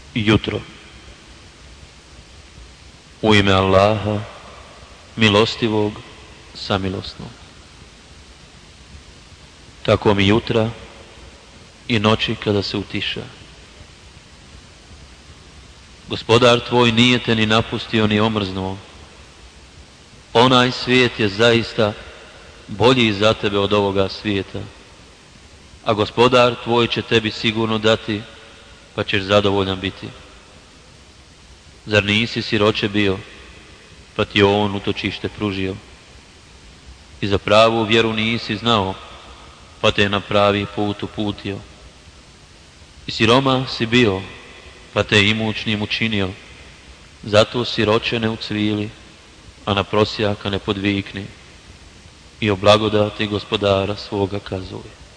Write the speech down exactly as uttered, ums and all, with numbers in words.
Jutro. U ime Allaha, milostivog, samilosnog. Tako mi jutra i noći kada se utiša. Gospodar tvoj nije te ni napustio ni omrznuo. Onaj svijet je zaista bolji za tebe od ovoga svijeta, a Gospodar tvoj će tebi sigurno dati, pa ćeš zadovoljan biti. Zar nisi siroče bio, pa ti je on utočište pružio? I za pravu vjeru nisi znao, pa te je na pravi put uputio. I siroma si bio, pa te je imućnim učinio. Zato siroče ne ucvili, a na prosjaka ne podvikni. I o blagodati Gospodara svoga kazuj.